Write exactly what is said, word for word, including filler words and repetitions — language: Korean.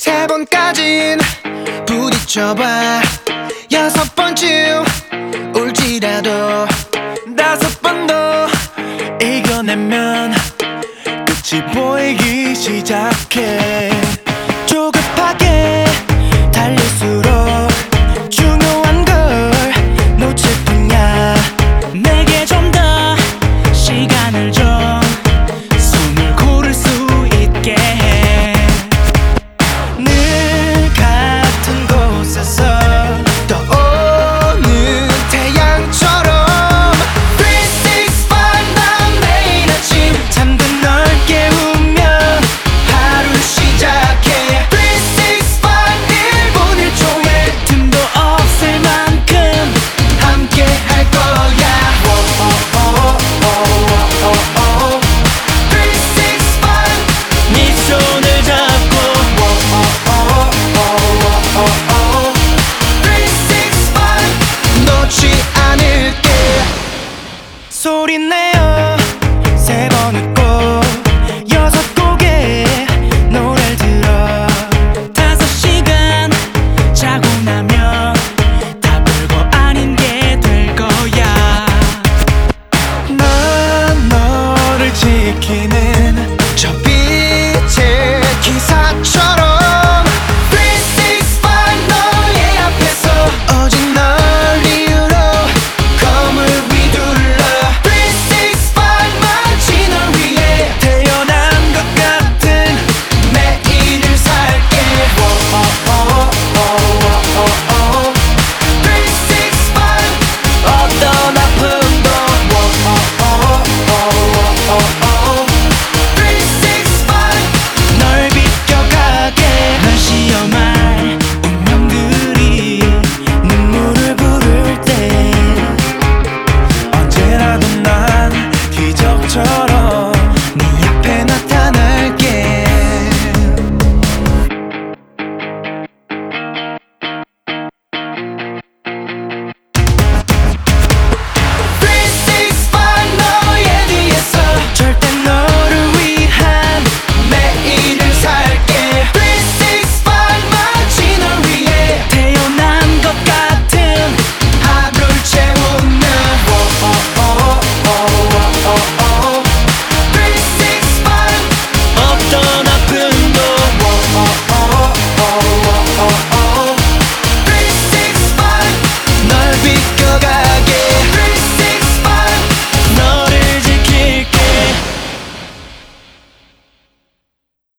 세 번까진 부딪혀봐. 여섯 번쯤 울지라도 다섯 번 더 이겨내면 끝이 보이기 시작해. 조급하게 달릴수록 중요한 걸 놓칠 뿐이야. 내게 좀 더 시간을 줘. 숨을 고를 수 있게 해. 늘 같은 곳에서 떠오는 태양처럼 삼백육십오 난 매일 아침 잠든 널 깨우면 하루를 시작해. 삼백육십오 일 분 일 초에 틈도 없을 만큼 함께 할 거야. 삼백육십오 네 손을 잡고 삼백육십오 놓지 않을게. 소리내어 세 번 웃고 여섯 곡의 노래를 들어. 다섯 시간 자고 나면 다 별거 아닌 게 될 거야. 난 너를 지키는 저 빛의 기사처럼 삼백육십오 너의 앞에서 오직 널 이유로 검을 휘둘러. 삼백육십오 마치 널 위해 태어난 것 같은 매일을 살게. 삼백육십오 어떤 아픔도 삼백육십오 널 비껴가게. 널 시험할 운명들이 눈물을 부를 때 언제라도